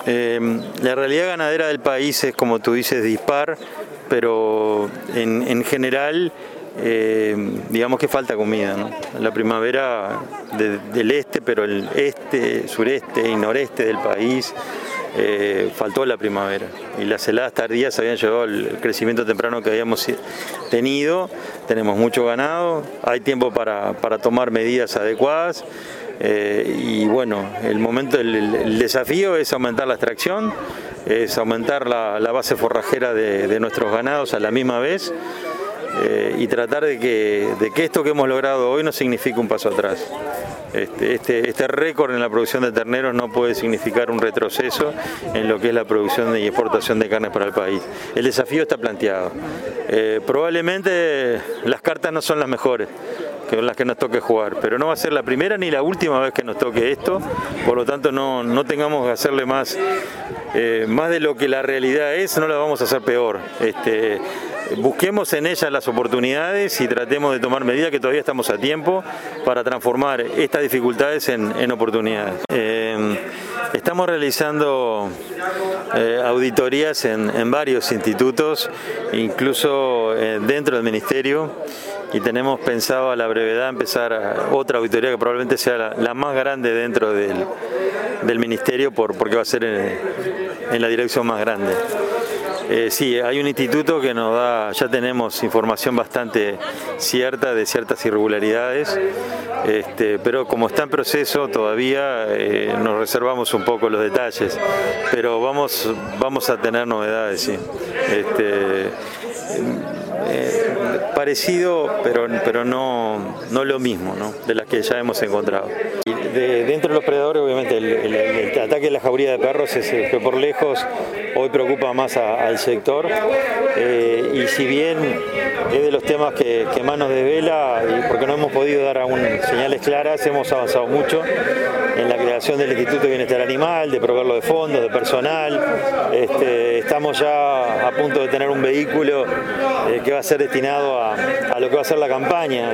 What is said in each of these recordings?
La realidad ganadera del país es, como tú dices, dispar, pero en general digamos que falta comida, ¿no? La primavera del este, pero el este, sureste y noreste del país faltó la primavera y las heladas tardías habían llevado al crecimiento temprano que habíamos tenido. Tenemos mucho ganado, hay tiempo para tomar medidas adecuadas. Y bueno, el desafío es aumentar la extracción, es aumentar la base forrajera de nuestros ganados a la misma vez y tratar de que esto que hemos logrado hoy no signifique un paso atrás. Este récord en la producción de terneros no puede significar un retroceso en lo que es la producción y exportación de carnes para el país. El desafío está planteado. Probablemente las cartas no son las mejores, que son las que nos toque jugar, pero no va a ser la primera ni la última vez que nos toque esto, por lo tanto no tengamos que hacerle más de lo que la realidad es, no la vamos a hacer peor. Busquemos en ellas las oportunidades y tratemos de tomar medidas, que todavía estamos a tiempo, para transformar estas dificultades en oportunidades. Estamos realizando auditorías en varios institutos, incluso dentro del Ministerio, y tenemos pensado a la brevedad empezar otra auditoría que probablemente sea la más grande dentro del Ministerio, porque va a ser en la dirección más grande. Sí, hay un instituto que nos da, ya tenemos información bastante cierta de ciertas irregularidades, pero como está en proceso todavía nos reservamos un poco los detalles, pero vamos a tener novedades, sí. Parecido, pero no lo mismo, ¿no? De las que ya hemos encontrado. Dentro de los predadores, obviamente, el ataque de la jauría de perros es el que por lejos hoy preocupa más al sector, y si bien es de los temas que más nos desvela, y porque no hemos podido dar aún señales claras, hemos avanzado mucho en la creación del Instituto de Bienestar Animal, de proveerlo de fondos, de personal. Estamos ya a punto de tener un vehículo que va a ser destinado a lo que va a ser la campaña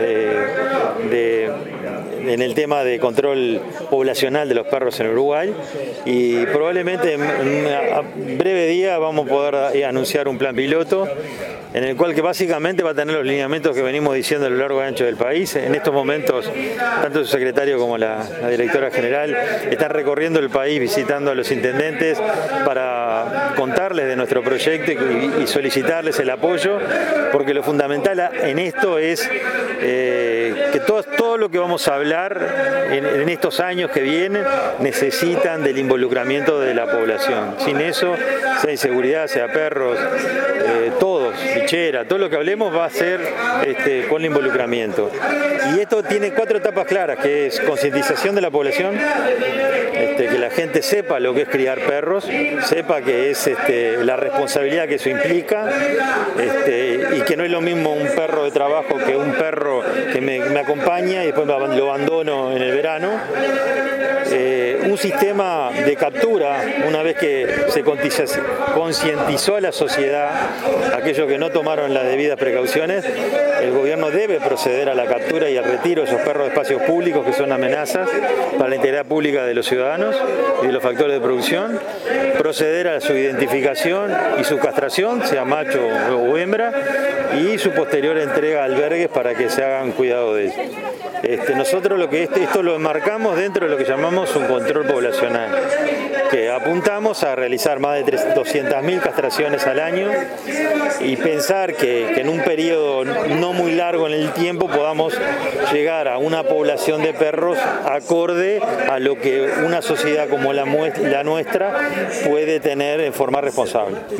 en el tema de control poblacional de los perros en Uruguay, y probablemente en breve día vamos a poder anunciar un plan piloto en el cual que básicamente va a tener los lineamientos que venimos diciendo a lo largo y ancho del país. En estos momentos, tanto su secretario como la directora general están recorriendo el país visitando a los intendentes para contarles de nuestro proyecto y solicitarles el apoyo, porque lo fundamental en esto es que todo lo que vamos a hablar en estos años que vienen necesitan del involucramiento de la población. Sin eso, sea inseguridad, sea perros, todos, bichera, todo lo que hablemos va a ser con el involucramiento. Y esto tiene 4 etapas claras, que es concientización de la población, que la gente sepa lo que es criar perros, sepa que es la responsabilidad que eso implica, y que no es lo mismo un perro de trabajo que un perro que me acompaña y después lo abandono en el verano. Un sistema de captura, una vez que se concientizó a la sociedad, aquellos que no tomaron las debidas precauciones, el gobierno debe proceder a la captura y al retiro de esos perros de espacios públicos que son amenazas para la integridad pública de los ciudadanos y de los factores de producción, proceder a su identificación y su castración, sea macho o hembra, y su posterior entrega a albergues para que se hagan cuidado de ellos. Nosotros esto lo enmarcamos dentro de lo que llamamos un control poblacional, que apuntamos a realizar más de 200.000 castraciones al año y pensar que en un periodo no muy largo en el tiempo podamos llegar a una población de perros acorde a lo que una sociedad como la nuestra puede tener en forma responsable.